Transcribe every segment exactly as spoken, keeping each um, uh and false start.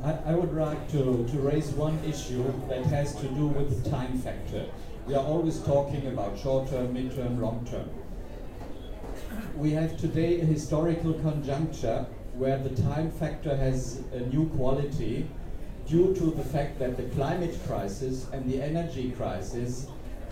I, I would like to, to raise one issue that has to do with the time factor. We are always talking about short-term, mid-term, long-term. We have today a historical conjuncture where the time factor has a new quality due to the fact that the climate crisis and the energy crisis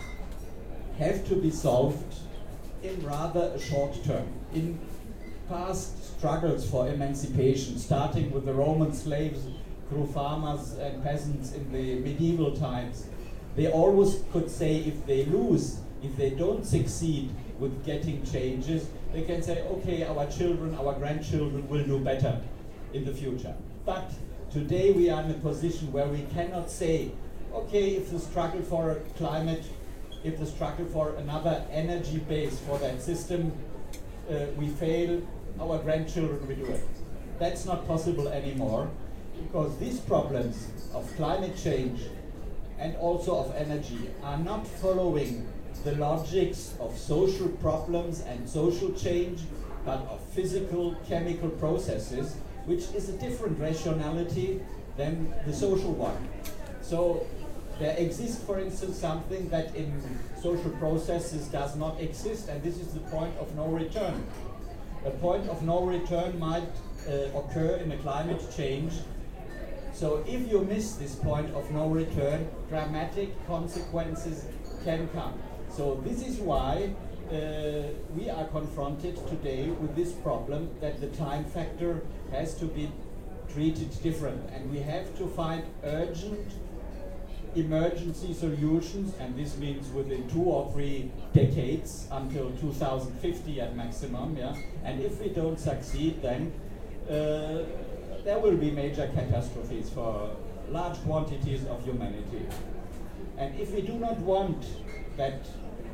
have to be solved in rather a short term. In past struggles for emancipation, starting with the Roman slaves through farmers and peasants in the medieval times, they always could say if they lose, if they don't succeed with getting changes, they can say, okay, our children, our grandchildren will do better in the future. But today we are in a position where we cannot say, okay, if the struggle for climate, if the struggle for another energy base for that system, uh, we fail, our grandchildren will do it. That's not possible anymore, because these problems of climate change and also of energy are not following the logics of social problems and social change, but of physical, chemical processes, which is a different rationality than the social one. So there exists, for instance, something that in social processes does not exist, and this is the point of no return. A point of no return might uh, occur in a climate change. So if you miss this point of no return, dramatic consequences can come. So this is why uh, we are confronted today with this problem that the time factor has to be treated different, and we have to find urgent emergency solutions, and this means within two or three decades until two thousand fifty at maximum, yeah. And if we don't succeed, then uh, there will be major catastrophes for large quantities of humanity. And if we do not want that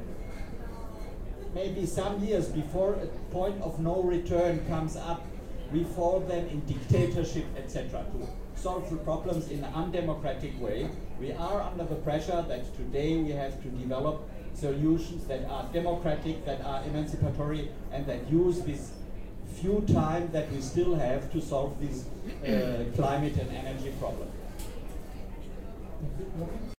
maybe some years before a point of no return comes up, we fall then in dictatorship, et cetera, to solve the problems in an undemocratic way. We are under the pressure that today we have to develop solutions that are democratic, that are emancipatory, and that use this few time that we still have to solve this uh, climate and energy problem.